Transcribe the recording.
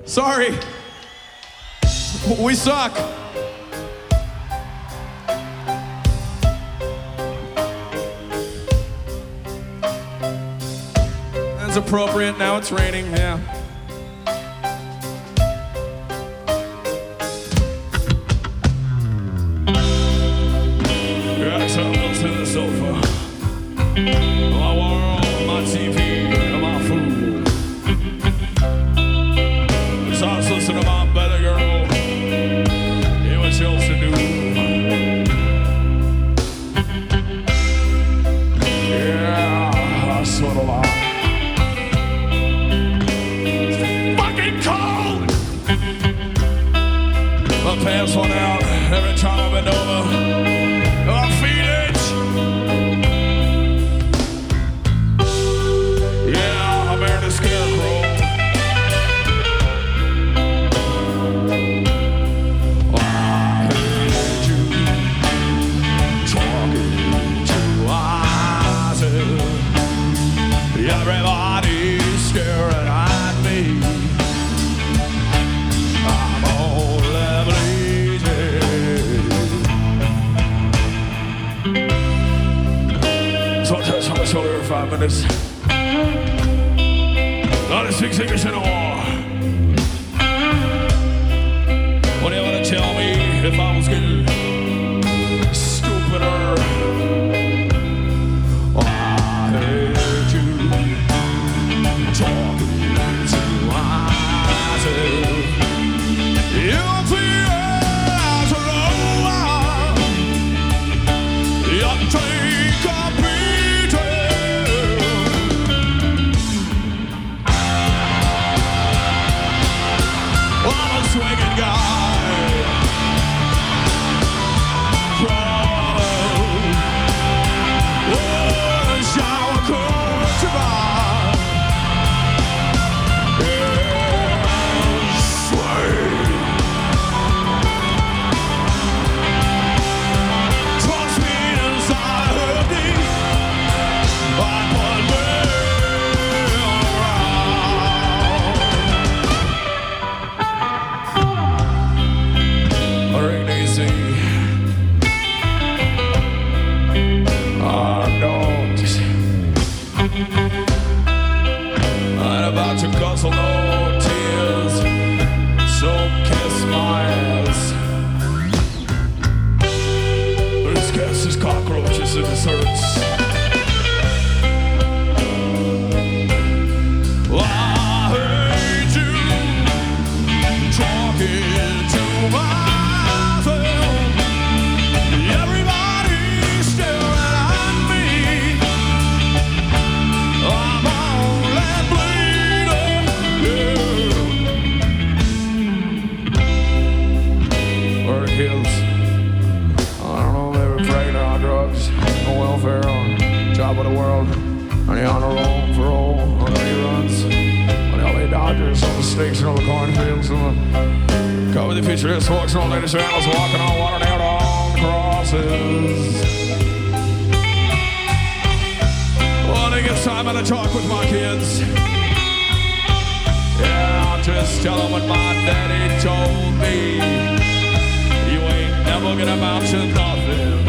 Sorry. We suck. That's appropriate. Now it's raining. Yeah. Got tumbles in the sofa. My world, my TV, my food. So I was listening to my better girl. It was else to do. Yeah, I sweat a lot. Fucking cold! My pants went out every time I bend over. I feel it. Yeah, I'm wearing a scarecrow. I heard you talking to myself. Everybody's staring at me. I'm only bleeding. So I touch on my shoulder for 5 minutes. Not a 6 English in a war. What do you want to tell me if I was getting stupider? I heard you talking to myself. You feel as low. You take a beating. I'm a swinging guy. Oh, shower curtain tonight. Yeah, sway. Toss me inside her deep. I put me around. Ring easy. Dogs. I'm about to guzzle no tears, so kiss my ass. This gas is cockroaches and it hurts. I heard you talking to myself. Everybody's staring at me. I'm only bleeding. Yeah. Where the kids? I don't know, they were pregnant on drugs, on welfare, on top of the world, on the honor roll, parole, on the reruns, on the LA Dodgers, on the snakes, and all the cornfields, on the cover the future sports, and all the latest animals walking on water, nailed on crosses. Well, I think it's time to talk with my kids. Yeah, I'll just tell them what my daddy told me. You ain't never gonna amount to nothing.